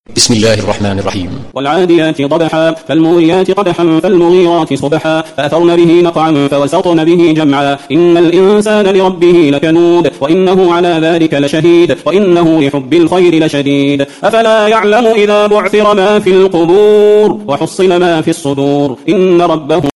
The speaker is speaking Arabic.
بسم الله الرحمن الرحيم. والعاديات ضبحا فالموريات قدحا فالمغيرات صبحا فأثرن به نقعا فوسطن به جمعا إن الإنسان لربه لكنود وإنه على ذلك لشهيد وإنه لحب الخير لشديد أفلا يعلم إذا بعثر ما في القبور وحصل ما في الصدور إن ربهم